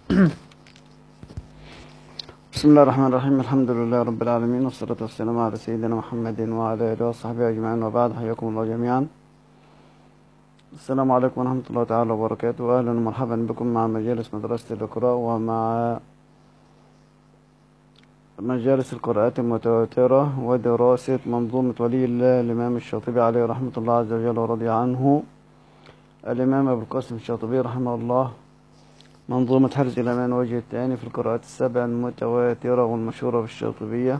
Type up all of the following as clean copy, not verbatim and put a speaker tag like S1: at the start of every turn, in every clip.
S1: بسم الله الرحمن الرحيم. الحمد لله رب العالمين، والصلاة والسلام على سيدنا محمد وعلى آله وصحبه أجمعين، وبعد. حياكم الله جميعا. السلام عليكم ورحمة الله تعالى وبركاته، وأهلا ومرحبا بكم مع مجالس مدرسة الإقراء، ومع مجالس القراءات المتواترة ودراسة منظومة ولي الله الإمام الشاطبي عليه رحمة الله عز وجل ورضي عنه، الإمام أبو القاسم الشاطبي رحمه الله، منظومة حرز الأمان وجه الثاني في القراءات السبع المتواترة والمشهورة بالشاطبية.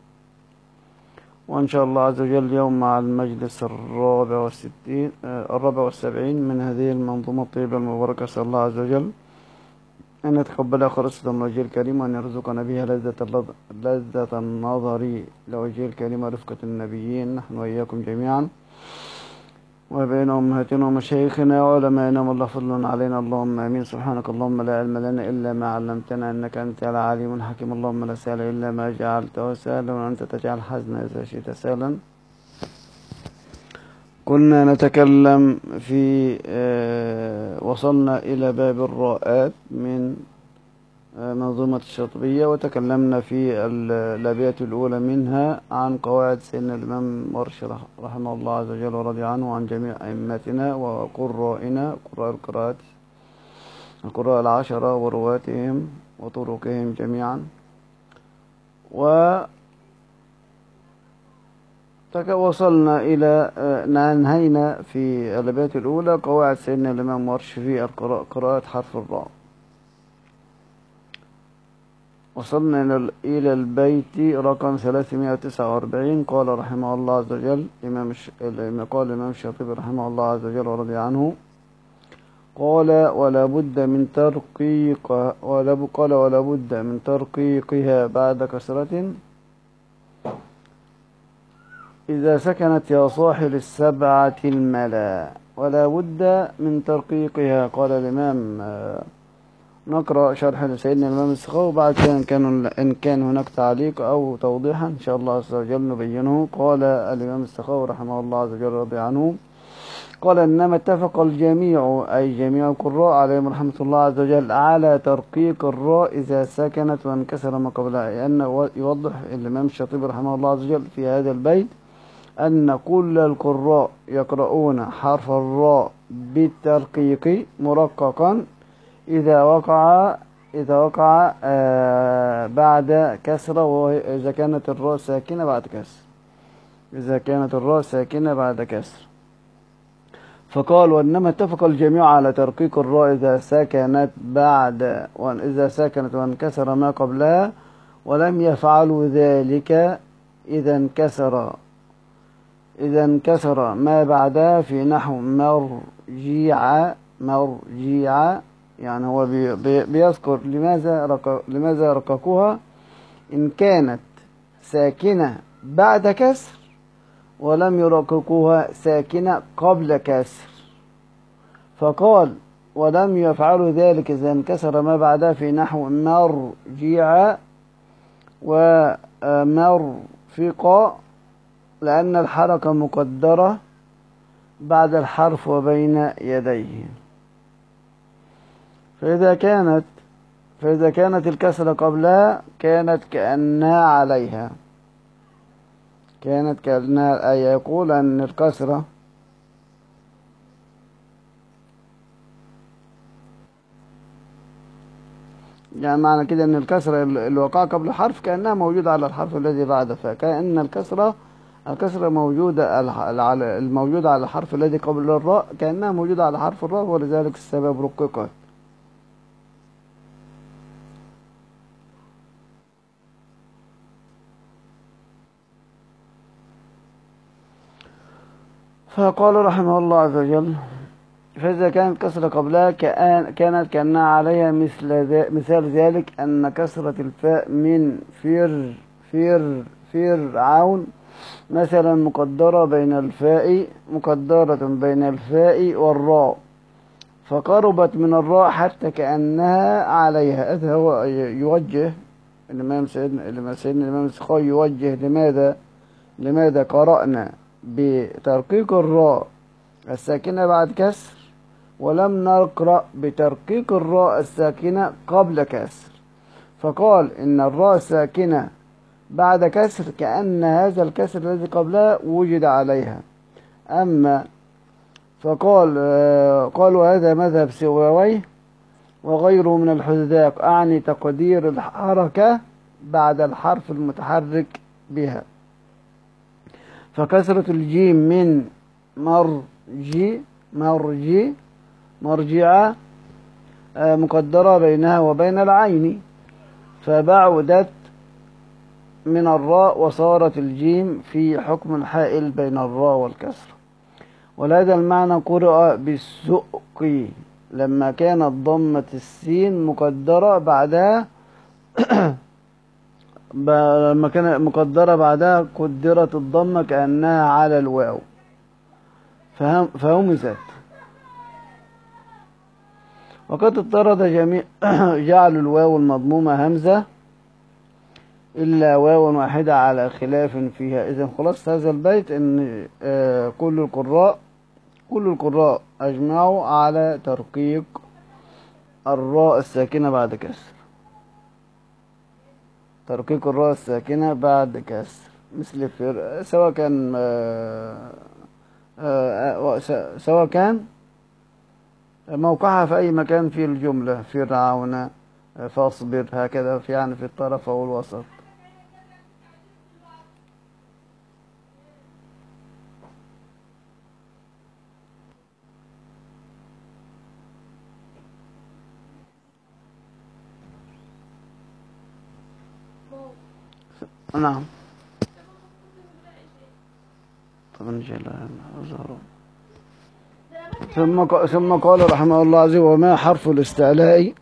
S1: وإن شاء الله عز وجل اليوم مع المجلس الرابع والسبعين من هذه المنظومة الطيبة المباركة. أسأل الله عز وجل أن يتقبلها خالصة من وجهه الكريم، وأن يرزقنا بها لذة النظر لوجهه الكريم ورفقة النبيين، نحن وإياكم جميعا، وبين أمهاتنا ومشايخنا وعلمائنا، والله فضل علينا، اللهم آمين. سبحانك اللهم لا علم لنا إلا ما علمتنا، إنك أنت العليم الحكيم. اللهم لا سهل إلا ما جعلته سهلا، وأنت تجعل الحزن إذا شئت سهلا. كنا نتكلم في وصلنا إلى باب الراءات من منظومة الشاطبية، وتكلمنا في الأبيات الأولى منها عن قواعد سيدنا الإمام ورش رحمه الله عز وجل ورضي عنه، وعن جميع أئمتنا وقرائنا، قراء القراءات، القراء العشرة ورواتهم وطرقهم جميعا. وصلنا إلى انهينا في الأبيات الأولى قواعد سيدنا الإمام ورش في قراءة حرف الراء. وصلنا إلى البيت رقم 349. قال رحمه الله عز وجل قال الإمام الشاطبي رحمه الله عز وجل ورضي عنه، قال ولا بد من ترقيقها بعد كسرة إذا سكنت يا صاحب السبعة الملا. ولا بد من ترقيقها. قال الإمام نقرأ شرح لسيدنا الإمام السخاوي، وبعد كده إن كان هناك تعليق أو توضيحا إن شاء الله عز وجل نبينه. قال الإمام السخاوي رحمه الله عز وجل رضي عنه، قال إنما اتفق الجميع، أي جميع القراء عليهم رحمة الله عز وجل، على ترقيق الراء إذا سكنت وانكسر ما قبلها. لأن يوضح الإمام الشاطبي رحمه الله عز وجل في هذا البيت أن كل القراء يقرؤون حرف الراء بالترقيق مرققا إذا وقع بعد كسرة، وإذا كانت الراء ساكنة بعد كسر. فقال وإنما اتفق الجميع على ترقيق الراء إذا سكنت وانكسر ما قبلها، ولم يفعلوا ذلك إذا انكسر ما بعدها في نحو مرجيع. يعني هو بيذكر لماذا رققوها إن كانت ساكنة بعد كسر، ولم يرققوها ساكنة قبل كسر. فقال ولم يفعلوا ذلك إذا انكسر ما بعدها في نحو مرجيع ومرفقا، لأن الحركة مقدرة بعد الحرف وبين يديه. فإذا كانت الكسرة قبلها كانت كأنها عليها. أي يقول أن الكسرة يعني معنى كده أن الكسرة اللي وقع قبل الحرف كأنها موجودة على الحرف الذي بعده، فكأن الكسرة موجودة الموجودة على الحرف الذي قبل الراء كأنها موجودة على حرف الراء، ولذلك السبب رققت. فقال رحمه الله عز وجل فإذا كانت كسرة قبلها كانت كأنها عليها مثال ذلك أن كسرة الفاء من فرعون مثلا مقدرة بين الفاء والراء، فقربت من الراء حتى كأنها عليها. هذا هو يوجه سيدنا الإمام السخاوي يوجه لماذا قرأنا بترقيق الراء الساكنة بعد كسر، ولم نقرأ بترقيق الراء الساكنة قبل كسر، فقال إن الراء الساكنة بعد كسر كأن هذا الكسر الذي قبلها وجد عليها. أما فقال قالوا هذا مذهب سيبويه وغيره من الحذاق، أعني تقدير الحركة بعد الحرف المتحرك بها. فكسرة الجيم من مرجع مقدرة بينها وبين العين، فبعدت من الراء وصارت الجيم في حكم الحائل بين الراء والكسر. ولهذا المعنى قرأ بالسؤق لما كانت ضمة السين مقدرة بعدها لما كانت مقدرة بعدها قدرت الضمة كأنها على الواو فهمزت. وقد اضطرد جميع جعلوا الواو المضمومة همزة إلا واو واحدة على خلاف فيها. إذن خلاصة هذا البيت أن كل القراء أجمعوا على ترقيق الراء الساكنة بعد كسر، ترقيق الراء الساكنة بعد كسر، مثل سواء كان موقعها في أي مكان في الجملة، فرعون، فاصبر، هكذا يعني في الطرف أو الوسط. نعم. طبعا ثم قال رحمه الله عز وجل: وما حرف الاستعلاء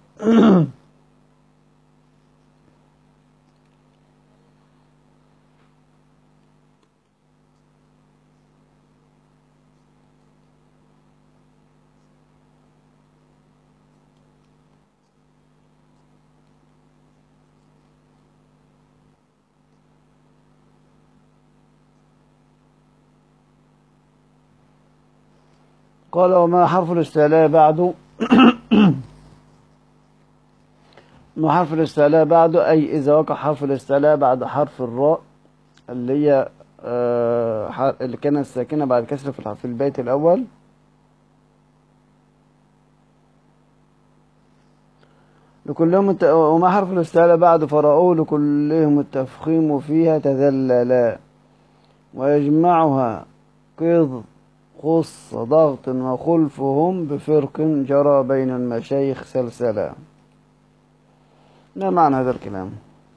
S1: قال: وما حرف الاستعلاء بعد ما حرف الاستعلاء بعد، أي إذا وقع حرف الاستعلاء بعد حرف الراء اللي هي اللي كانت ساكنة بعد كسر في البيت الأول، وما حرف الاستعلاء بعد فرأوه لكلهم التفخيم فيها تذللا، ويجمعها قض خص ضغط وخلفهم بفرق جرى بين المشايخ سلسلا. ما معنى هذا الكلام؟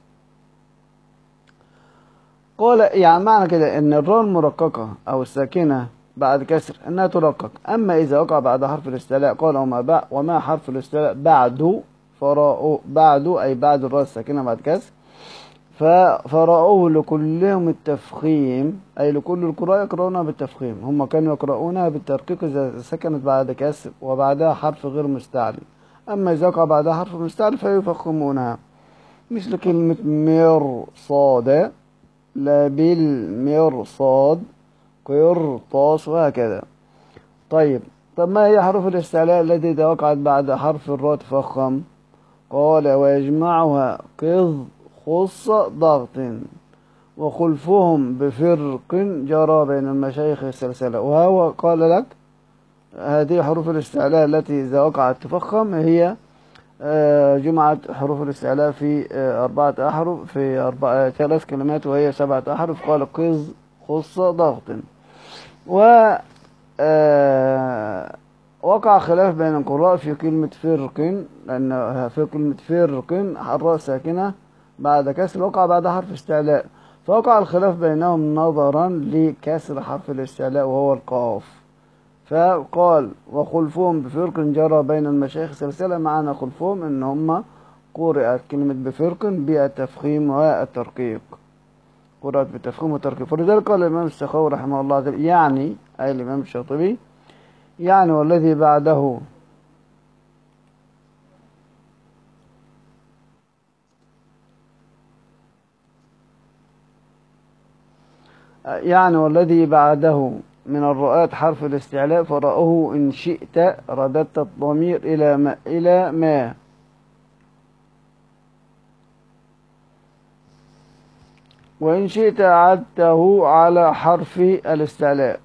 S1: قال يعني معنى كده ان الراء المرققة او الساكنة بعد كسر انها ترقق. اما اذا وقع بعد حرف الاستعلاء قال وما حرف الاستعلاء بعد فراء بعد اي بعد الراء الساكنة بعد كسر، فراءوه لكلهم التفخيم أي لكل القراء يقرؤونها بالتفخيم، هم كانوا يقرؤونها بالترقيق إذا سكنت بعد كسر وبعدها حرف غير مستعلي. أما إذا وقع بعدها حرف مستعلي فيفخمونها، مثل كلمة مرصاد، لا بالمرصاد، قرطاس، وهكذا. طيب ما هي حروف الاستعلاء التي إذا وقعت بعد حرف الراء تفخم؟ قال: ويجمعها قض خص ضغط وخلفهم بفرق جرى بين المشايخ سلسلة. وهو قال لك هذه حروف الاستعلاء التي إذا وقعت تفخم هي جمعت حروف الاستعلاء في 4 أحرف في 3 كلمات وهي 7 أحرف. قال: قض خص ضغط. و وقع خلاف بين القراء في كلمة فرق، لأن في كلمة فرق الراء ساكنة بعد كسر وقع بعد حرف استعلاء، فوقع الخلاف بينهم نظرا لكسر حرف الاستعلاء وهو القاف. فقال: وخلفهم بفرق جرى بين المشايخ سلسلة. معنى خلفهم ان هم قرأت كلمة بفرق بالتفخيم والترقيق، قرأت بالتفخيم والترقيق. فلذلك قال الإمام السخاوي رحمه الله يعني أي الإمام الشاطبي يعني والذي بعده والذي بعده من الراءات حرف الاستعلاء فرأه إن شئت رددت الضمير إلى ما وإن شئت أعدته على حرف الاستعلاء.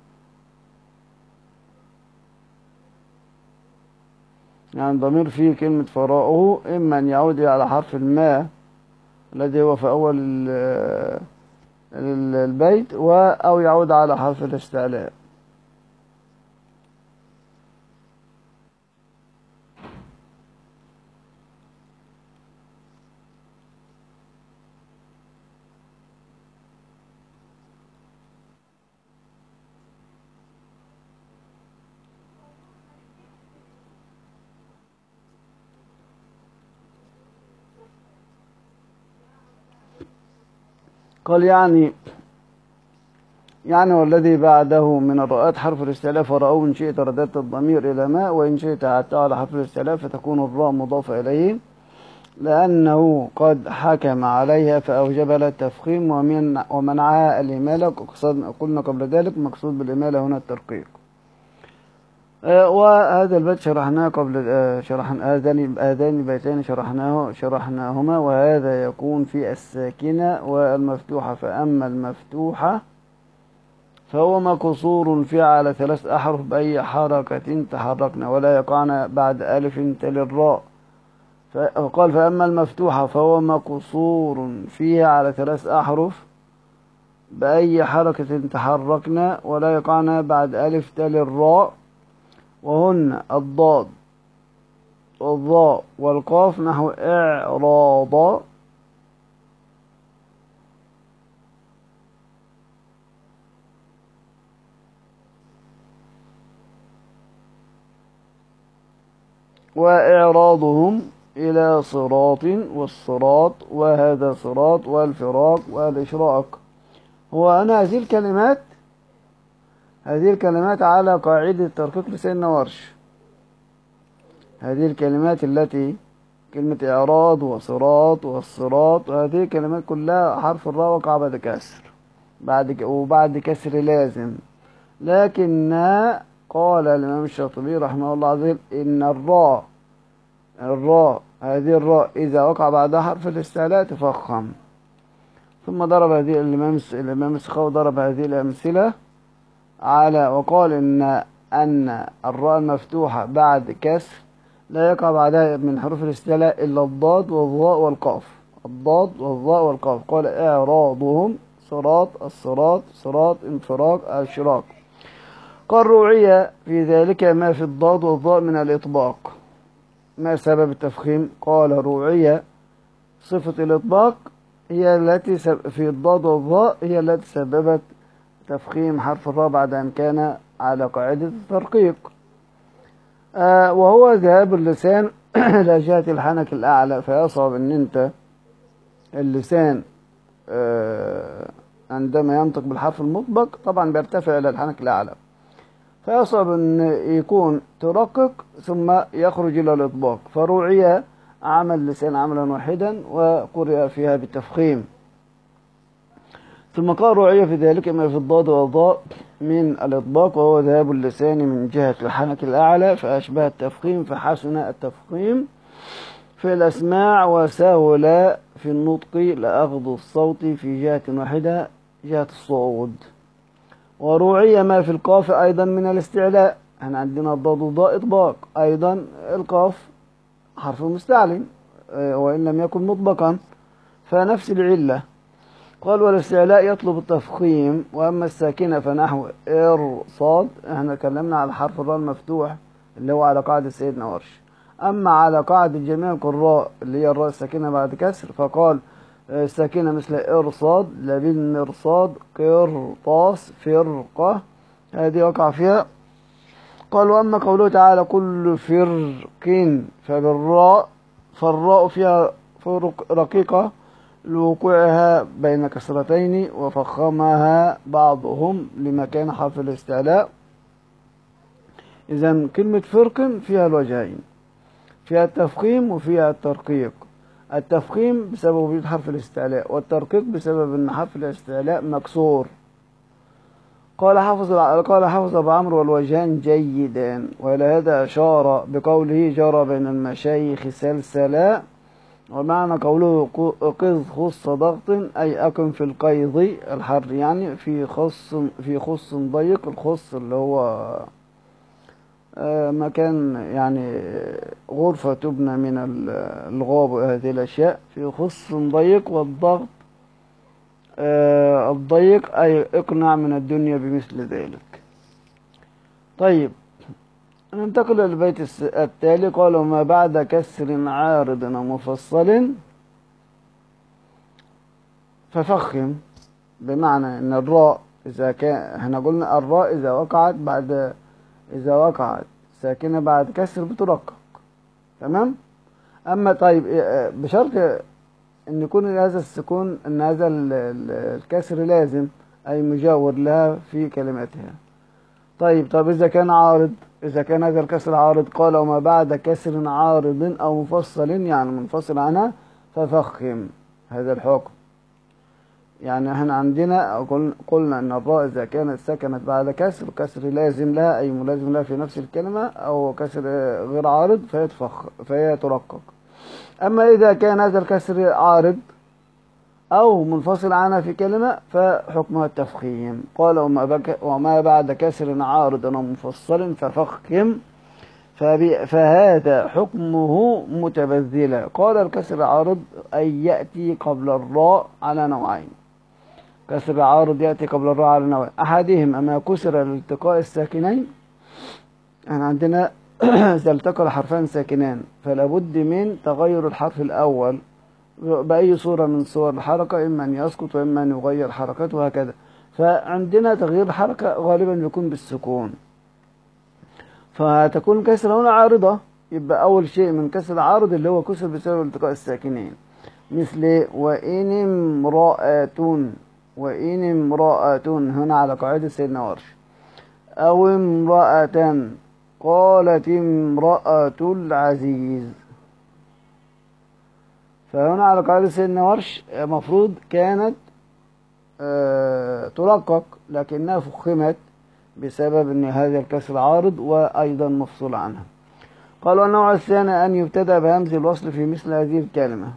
S1: يعني ضمير فيه كلمة فراءه إما أن يعود على حرف الماء الذي هو في أول البيت أو يعود على حرف الاستعلاء. قال يعني والذي بعده من الراءات حرف الاستعلاء فرأوه إن شئت رددت الضمير إلى ما وإن شئت أعدته على حرف الاستعلاء فتكون الراء مضافة إليه لأنه قد حكم عليها فأوجب لها التفخيم ومنعها الإمالة. قلنا قبل ذلك مقصود بالإمالة هنا الترقيق. وهذا البيت شرحناه قبل شرحنا هذان بيتين شرحناهما وهذا يكون في الساكنة والمفتوحة. فأما المفتوحة فهو مكسور فيه على 3 أحرف بأي حركة تحركنا ولا يقعن بعد ألف تلي الراء. قال فأما المفتوحة فهو مكسور فيها على 3 أحرف بأي حركة تحركنا ولا يقعن بعد ألف تلي الراء وهن الضاد والضاء والقاف نحو إعراض وإعراضهم إلى صراط والصراط وهذا صراط والفراق والإشراق. هو أنا هذه الكلمات على قاعدة ترقيق لسان ورش. هذه الكلمات التي كلمة إعراض وصراط والصراط هذه الكلمات كلها حرف الراء وقع بعد كسر وبعد كسر لازم. لكن قال الإمام الشاطبي رحمه الله عز وجل إن هذه الراء إذا وقع بعدها حرف الاستعلاء تفخم. ثم ضرب هذه الإمام السخاوي ضرب هذه الأمثلة على وقال أن الراء المفتوحة بعد كسر لا يقع بعدها من حروف الاستعلاء إلا الضاد والضاء والقاف. الضاد والضاء والقاف. قال إعراضهم صراط الصراط صراط انفراق الشراق. قال روعية في ذلك ما في الضاد والضاء من الإطباق. ما سبب التفخيم؟ قال روعية صفة الإطباق هي التي في الضاد والضاء هي التي سببت تفخيم حرف الراء بعد أن كان على قاعدة الترقيق. وهو ذهاب اللسان إلى جهة الحنك الأعلى. فيصعب أن أنت اللسان عندما ينطق بالحرف المطبق طبعا بيرتفع إلى الحنك الأعلى فيصعب أن يكون ترقق ثم يخرج إلى الإطباق. فروعية عمل اللسان عملا واحدا وقرئ فيها بالتفخيم. ثم قال روعية في ذلك ما في الضاد والضاء من الإطباق وهو ذهاب اللسان من جهة الحنك الأعلى فأشبه التفخيم فحسن التفخيم في الأسماع وسهل في النطق لأخذ الصوت في جهة واحدة جهة الصعود. وروعية ما في القاف أيضا من الاستعلاء. احنا عندنا الضاد والضاء إطباق أيضا القاف حرف مستعلن وإن لم يكن مطبقا فنفس العلة. قال والاستعلاء يطلب التفخيم. وأما الساكنة فنحو إرصاد احنا تكلمنا على حرف الراء المفتوح اللي هو على قاعدة سيدنا ورش. أما على قاعدة جميع القراء اللي هي الراء الساكنة بعد كسر فقال الساكنة مثل إرصاد لبن مرصاد قرطاس فرقة هذه وقع فيها. قال وأما قوله تعالى كل فرق فالراء فيها فرق رقيقة لوقوعها بين كسرتين وفخمها بعضهم لمكان حرف الاستعلاء. إذن كلمة فرق فيها الوجهين فيها التفخيم وفيها الترقيق. التفخيم بسبب وجود حرف الاستعلاء والترقيق بسبب أن حرف الاستعلاء مكسور. قال حافظ أبو عمرو والوجهان جيدان، وإلى هذا أشار بقوله جرى بين المشايخ سلسلا، ومعنى قوله قذ خص ضغط أي أقم في القيض الحر، يعني في خص ضيق. الخص اللي هو مكان يعني غرفة تبنى من الغاب وهذه الأشياء، في خص ضيق. والضغط الضيق أي اقنع من الدنيا بمثل ذلك. طيب ننتقل للبيت التالي. قال وما بعد كسر عارض ومفصل ففخم، بمعنى ان الراء اذا كان، احنا قلنا الراء اذا وقعت ساكنة بعد كسر بترقق، تمام. اما طيب بشرط ان يكون هذا السكون، ان هذا الكسر لازم اي مجاور لها في كلماتها. طب إذا كان هذا الكسر عارض، قال وما بعد كسر عارض أو مفصل يعني منفصل عنها ففخم هذا الحكم. يعني احنا عندنا قلنا أن الراء إذا كانت سكنت بعد كسر لازم لها أي ملازم لها في نفس الكلمة، أو كسر غير عارض فهي ترقق. أما إذا كان هذا الكسر عارض أو منفصل عنها في كلمة فحكمها التفخيم. قال وما بعد كسر عارض أو منفصل ففخم، فهذا حكمه متبذلا. قال الكسر عارض أي يأتي قبل الراء على نوعين. كسر عارض يأتي قبل الراء على نوعين، أحدهما ما كسر لالتقاء الساكنين. احنا عندنا إذا التقى الحرفان ساكنان فلا بد من تغير الحرف الأول بأي صورة من صور الحركة، إما أن يسقط وإما أن يغير حركته وهكذا. فعندنا تغيير الحركة غالبا يكون بالسكون، فتكون كسر هنا عارضة. يبقى أول شيء من كسر عارض اللي هو كسر بسبب التقاء الساكنين، مثل وإن امرأة هنا على قاعدة سيدنا ورش، أو امرأة قالت امرأة العزيز. فهنا على قاعدة سيدنا ورش مفروض كانت ترقق، لكنها فخمت بسبب أن هذا الكسر عارض وأيضا مفصول عنها. قال والنوع الثاني أن يبتدأ بهمز الوصل في مثل هذه الكلمة.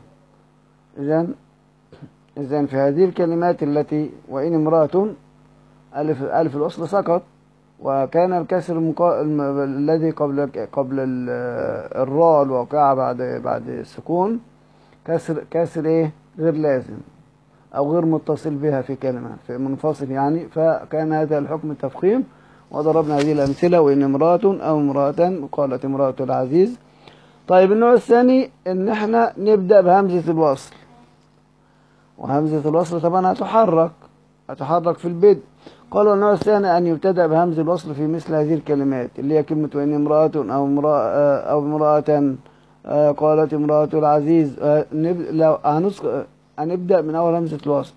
S1: إذن في هذه الكلمات التي وإن امرأة ألف الوصل سقط، وكان الكسر الذي قبل الراء الواقعة بعد السكون كسر إيه غير لازم أو غير متصل بها في كلمة في منفصل يعني، فكان هذا الحكم تفخيم. وضربنا هذه الأمثلة وإن امرأة أو امرأة قالت امرأة العزيز. طيب النوع الثاني إن احنا نبدأ بهمزة الوصل، وهمزة الوصل طبعا هتحرك في البدء. قالوا النوع الثاني أن يبتدأ بهمز الوصل في مثل هذه الكلمات اللي هي كلمة وإن امرأة أو امرأة قالت امرأة العزيز. لو هنبدأ من أول همزة الوصل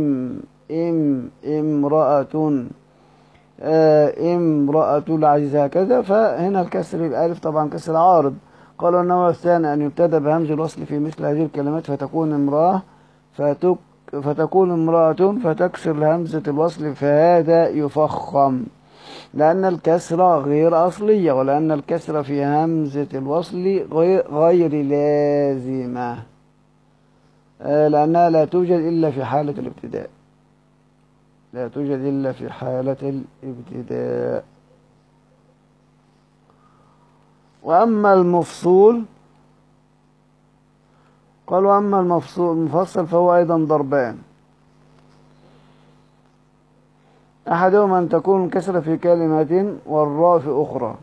S1: امرأة العزيز هكذا. فهنا الكسر الألف طبعا كسر عارض. قالوا النوع الثاني أن يبتدأ بهمز الوصل في مثل هذه الكلمات فتكون امرأة فتكسر همزة الوصل، فهذا يفخم لأن الكسرة غير أصلية، ولأن الكسرة في همزة الوصل غير لازمة، لأنها لا توجد إلا في حالة الابتداء. وأما المفصول قالوا أما المفصل فهو أيضا ضربان، أحدهما أن تكون الكسرة في كلمة والراء في أخرى.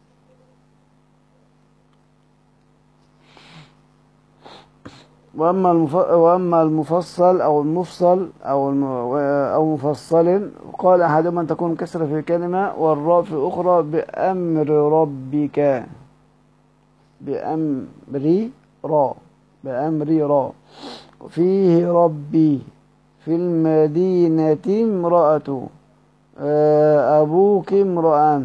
S1: وأما المفصل أو المفصل أو مفصل، قال أحدهما أن تكون الكسرة في كلمة والراء في أخرى بأمر ربك، بأمر را فيه ربي، في المدينة امرأة، أبوك امرأة.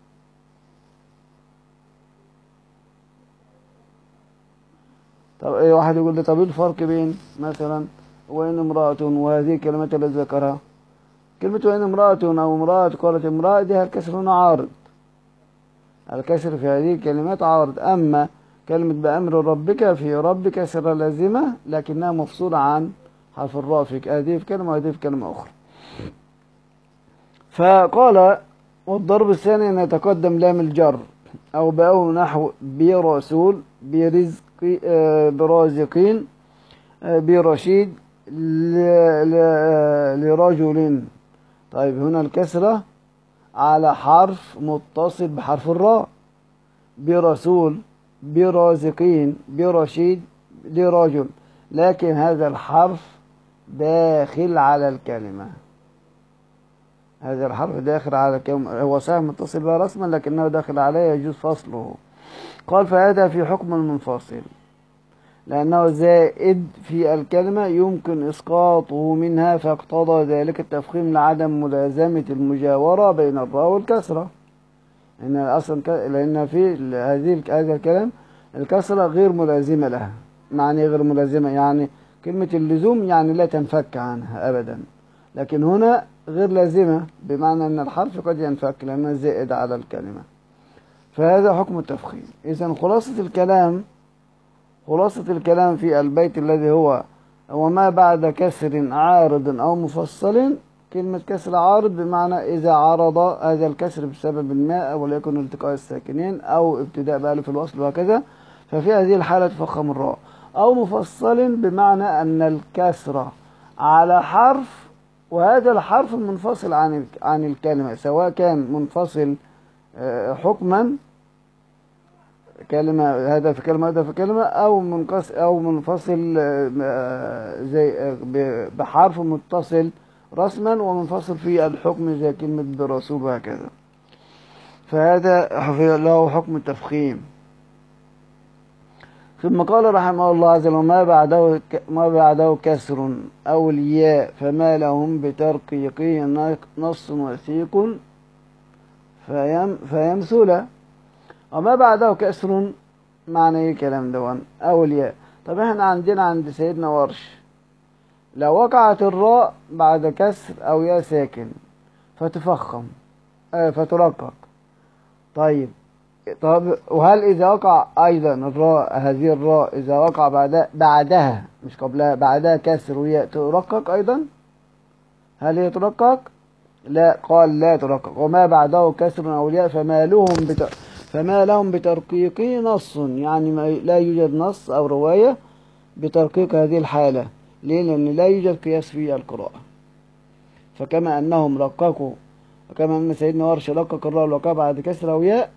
S1: طب ايه واحد يقول لي طب ايه الفرق بين مثلا وإن امرأة وهذه الكلمات التي ذكرها؟ كلمة وإن امرأة أو امرأة قالت امرأة دي الكسر هنا عارض، الكسر في هذه الكلمات عارض. أما كلمة بأمر ربك في رب كسر لازمة لكنها مفصولة عن حرف الراء في هذه في كلمة وهذه في كلمة أخرى. فقال والضرب الثاني أن يتقدم لام الجر أو بأو نحو برسول برزق برازقين برشيد لرجل. طيب هنا الكسرة على حرف متصل بحرف الراء، برسول برازقين برشيد لرجل، لكن هذا الحرف داخل على الكلمة، هذا الحرف داخل على الكلمة، هو صحيح متصل بها رسما لكنه داخل عليه يجوز فصله. قال فهذا في حكم المنفصل لأنه زائد في الكلمة يمكن إسقاطه منها، فاقتضى ذلك التفخيم لعدم ملازمة المجاورة بين الراء والكسرة، إن أصلا لأن في هذا الكلام الكسرة غير ملازمة لها. معنى غير ملازمة يعني كلمة اللزوم يعني لا تنفك عنها أبدا، لكن هنا غير لازمة بمعنى أن الحرف قد ينفك لأنه زائد على الكلمة، فهذا حكم التفخيم. إذن خلاصة الكلام في البيت الذي هو وما بعد كسر عارض أو مفصل، كلمة كسر عارض بمعنى إذا عرض هذا الكسر بسبب ما وليكن التقاء الساكنين أو ابتداء بألف الوصل وهكذا، ففي هذه الحالة تفخم الراء. أو مفصل بمعنى أن الكسر على حرف وهذا الحرف منفصل عن الكلمة، سواء كان منفصل حكما كلمة هذا في كلمة هذا في كلمة أو منفصل زي بحرف متصل رسما ومنفصل في الحكم زي كلمة برسول وهكذا، فهذا له حكم التفخيم. ثم قال رحمه الله عز وجل ما بعده كسر أو الياء فما لهم بترقيقه نص وثيق فيمثل. وما بعده كسر معنى ايه الكلام ده أو الياء. طب احنا عندنا عند سيدنا ورش لو وقعت الراء بعد كسر أو ياء ساكن فتفخم فترقق. طيب وهل إذا وقع أيضا الراء هذه الراء إذا وقع بعدها مش قبلها بعدها كسر وياء ترقق أيضا؟ هل هي ترقق؟ لا، قال لا ترقق. وما بعده كسر أو ياء فما لهم بترقيقه نص، يعني لا يوجد نص أو رواية بترقيق هذه الحالة. ليه؟ لأن لا يوجد قياس في القراءة. فكما أنهم رققوا وكما أن سيدنا ورش رقق الراء والوقع بعد كسر أو ياء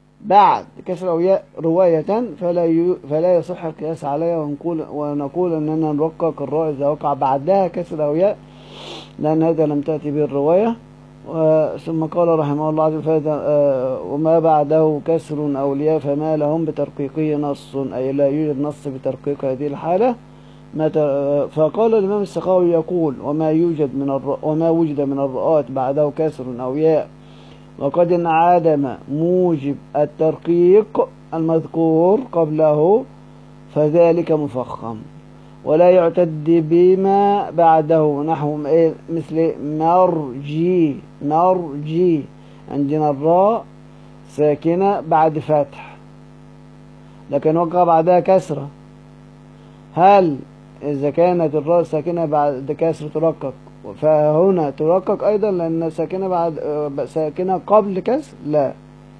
S1: رواية فلا يصح القياس عليها ونقول أننا نرقق الراء إذا وقع بعدها كسر أو ياء لأن هذا لم تأتي به الرواية. ثم قال رحمه الله عز وجل وما بعده كسر أو الياء فما لهم بترقيقه نص، أي لا يوجد نص بترقيق هذه الحالة. فقال الإمام السخاوي يقول وما وجد من الراءات بعده كسر أو ياء وقد انعدم موجب الترقيق المذكور قبله فذلك مفخم ولا يعتد بما بعده نحو مثل مرجي عندنا الراء ساكنة بعد فتح لكن وقع بعدها كسرة، هل إذا كانت الراء ساكنة بعد كسر ترقق فهنا ترقق أيضا لأن ساكنة قبل كسر؟ لا.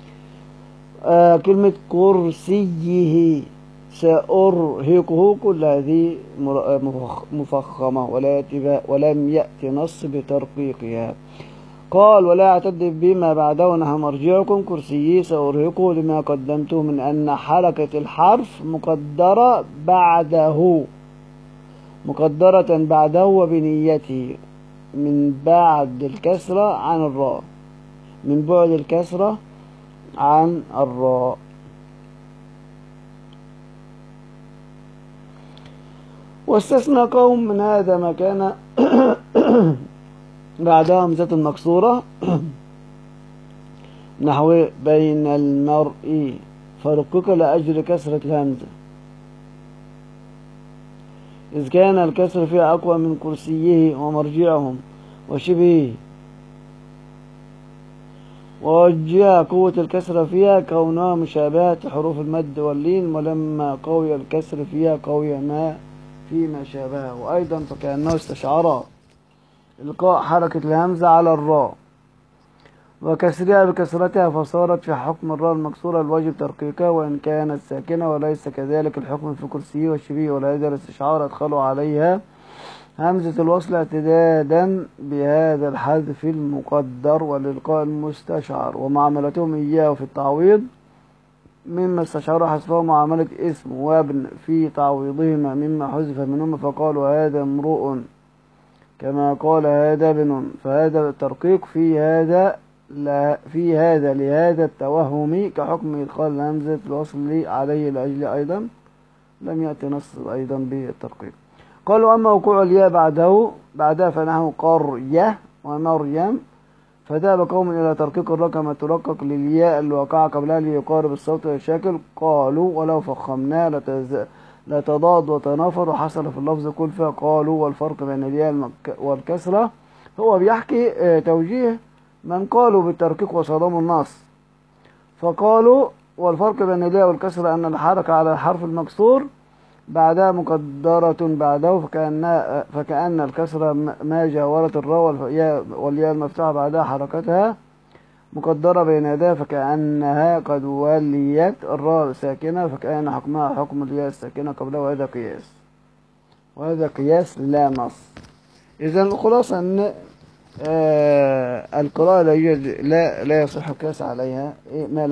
S1: كلمة كرسيه سأرهقه كل هذه مفخمة ولم يأتي نص بترقيقها. قال ولا يعتد بما بعده نحو مرجعكم كرسيه سأرهقه لما قدمته من أن حركة الحرف مقدرة بعده وبنيته من بعد الكسرة عن الراء من بعد الكسرة عن الراء. واستثنى قوم من هذا ما كان بعدها همزة مكسورة نحو بين المرء فرقك لأجل كسرة الهمزة إذ كان الكسر فيها أقوى من كرسيه ومرجعهم وشبهه ووجه قوة الكسر فيها كونها مشابهة حروف المد واللين، ولما قوي الكسر فيها قوي ما فيما شابهه، وأيضا فكأنه استشعر إلقاء حركة الهمزة على الراء وكسرها بكسرتها، فصارت في حكم الراء المكسورة الواجب ترقيقها وإن كانت ساكنة، وليس كذلك الحكم في كرسيه والشبيه، ولهذا الاستشعار أدخلوا عليها همزة الوصل اعتدادا بهذا الحذف المقدر والإلقاء المستشعر، ومعاملتهم إياه في التعويض مما استشعروا حذفه معاملة اسم وابن في تعويضهما مما حذف منهما، فقالوا هذا امرؤ كما قال هذا ابن، فهذا الترقيق في هذا لهذا التوهم كحكم إدخال همزة الوصل عليه لأجل أيضا لم يأتي نص أيضا بالترقيق. قالوا أما وقوع الياء بعدها فنحو قرية ومريم، فذهب قوم إلى ترقيق الراء كما ترقق للياء الواقعة قبلها ليقارب الصوت الشاكل. قالوا ولو فخمناه لتضاد وتنافر وحصل في اللفظ كلفة. قالوا والفرق بين الياء والكسرة، هو بيحكي توجيه من قالوا بالترقيق وصدموا النص، فقالوا والفرق بين الياء والكسرة أن الحركة على الحرف المكسور بعدها مقدرة بعده، فكأن الكسرة ما جاورت الراء والياء المفتوحة بعدها حركتها مقدرة بين يديها، فكأنها قد وليت الراء ساكنة، فكأن حكمها حكم الياء الساكنة قبلها، وهذا قياس لا نص. إذا الخلاصة أن القراءة لا يصح القياس عليها ما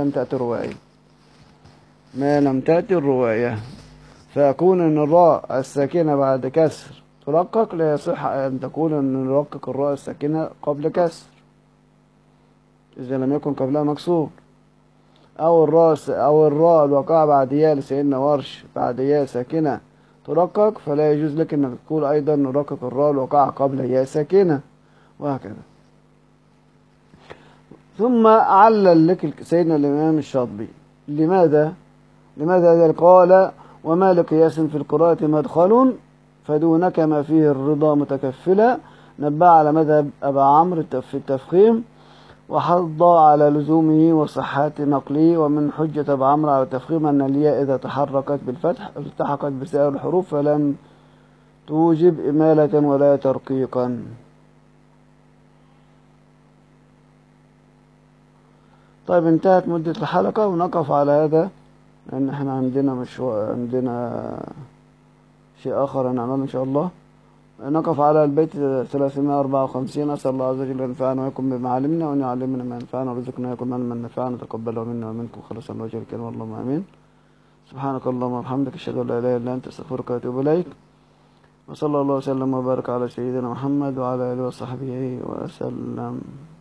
S1: لم تأتي الرواية، فيكون أن الراء الساكنة بعد كسر ترقق، لا يصح أن تكون أن نرقق الراء الساكنة قبل كسر إذا لم يكن قبلها مكسور، أو الراء الواقعة بعد ياء لسيدنا ورش بعد ياء ساكنة ترقق، فلا يجوز لك أنك تقول أيضا نرقق الراء الواقعة قبل ياء ساكنة، وهكذا. ثم علل لك سيدنا الإمام الشاطبي لماذا ذلك؟ قال وما لقياس في القراءة مدخل فدونك ما فيه الرضا متكفلا، نبه على مذهب أبا عمرو في التفخيم، وحض على لزومه وصحة نقله، ومن حجة أبا عمرو على التفخيم أن الياء إذا تحركت بالفتح التحقت بسائر الحروف فلم توجب إمالة ولا ترقيقا. طيب انتهت مدة الحلقة، ونقف على هذا لأن احنا عندنا عندنا شيء آخر نعمله إن شاء الله. نقف على البيت 354. أسأل الله عز وجل أن ينفعنا ويكون بما علمنا، وأن يعلمنا ما ينفعنا، ورزقنا ويكون علما نافعا، وتقبله منا ومنكم خلصا وجه الكريم، اللهم آمين. سبحانك اللهم وبحمدك، أشهد أن لا إله إلا أنت، أستغفرك وأتوب إليك، وصلى الله وسلم وبارك على سيدنا محمد وعلى آله وصحبه وسلم.